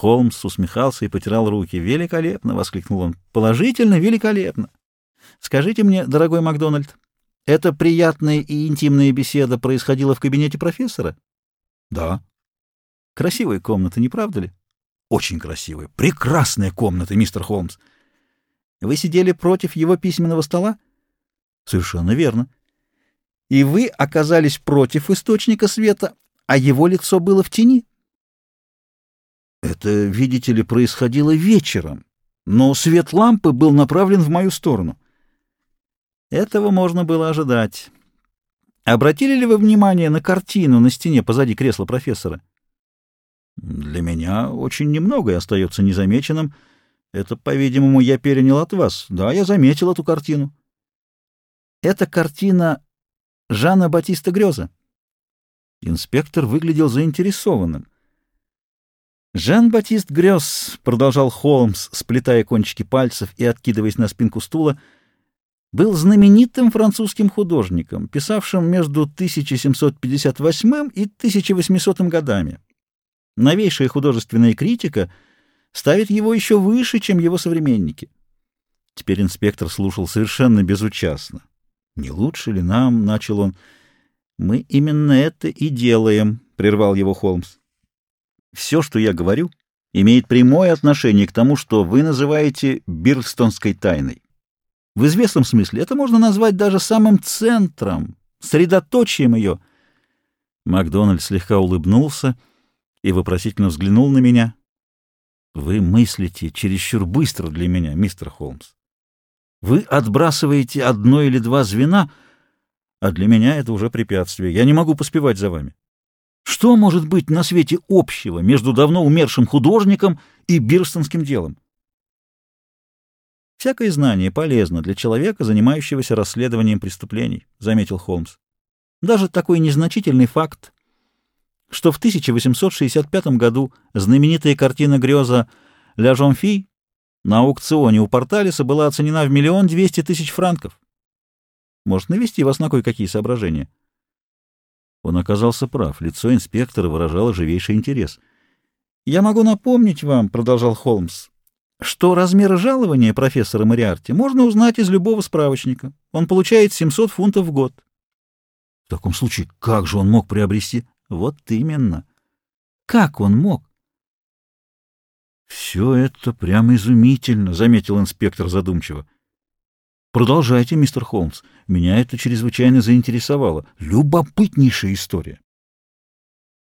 Холмс усмехался и потирал руки. «Великолепно!» — воскликнул он. «Положительно великолепно! Скажите мне, дорогой Макдональд, эта приятная и интимная беседа происходила в кабинете профессора?» «Да». «Красивая комната, не правда ли?» «Очень красивая. Прекрасная комната, мистер Холмс». «Вы сидели против его письменного стола?» «Совершенно верно». «И вы оказались против источника света, а его лицо было в тени?» «Это, видите ли, происходило вечером, но свет лампы был направлен в мою сторону». Этого можно было ожидать. Обратили ли вы внимание на картину на стене позади кресла профессора? Для меня очень немногое остается незамеченным. Это, по-видимому, я перенял от вас. Да, я заметил эту картину. Это картина Жана Батиста Грёза. Инспектор выглядел заинтересованным. Жан-Батист Грёз, продолжал Холмс, сплетая кончики пальцев и откидываясь на спинку стула, был знаменитым французским художником, писавшим между 1758 и 1800 годами. Новейшая художественная критика ставит его еще выше, чем его современники. Теперь инспектор слушал совершенно безучастно. «Не лучше ли нам?» — начал он. «Мы именно это и делаем», — прервал его Холмс. «Все, что я говорю, имеет прямое отношение к тому, что вы называете Бирлстонской тайной. В известном смысле это можно назвать даже самым центром, средоточием ее». Макдональд слегка улыбнулся и вопросительно взглянул на меня. «Вы мыслите чересчур быстро для меня, мистер Холмс. Вы отбрасываете одно или два звена, а для меня это уже препятствие. Я не могу поспевать за вами. Что может быть на свете общего между давно умершим художником и бирстонским делом?» «Всякое знание полезно для человека, занимающегося расследованием преступлений», — заметил Холмс. «Даже такой незначительный факт, что в 1865 году знаменитая картина Грёза «Ля Жонфи» на аукционе у Порталеса была оценена в 1 200 000 франков. Может навести вас на кое-какие соображения». Он оказался прав. Лицо инспектора выражало живейший интерес. «Я могу напомнить вам, — продолжал Холмс, — что размер жалования профессора Мориарти можно узнать из любого справочника. Он получает 700 фунтов в год». «В таком случае, как же он мог приобрести?» «Вот именно. Как он мог?» «Все это прямо изумительно», — заметил инспектор задумчиво. «Продолжайте, мистер Холмс. Меня это чрезвычайно заинтересовало. Любопытнейшая история».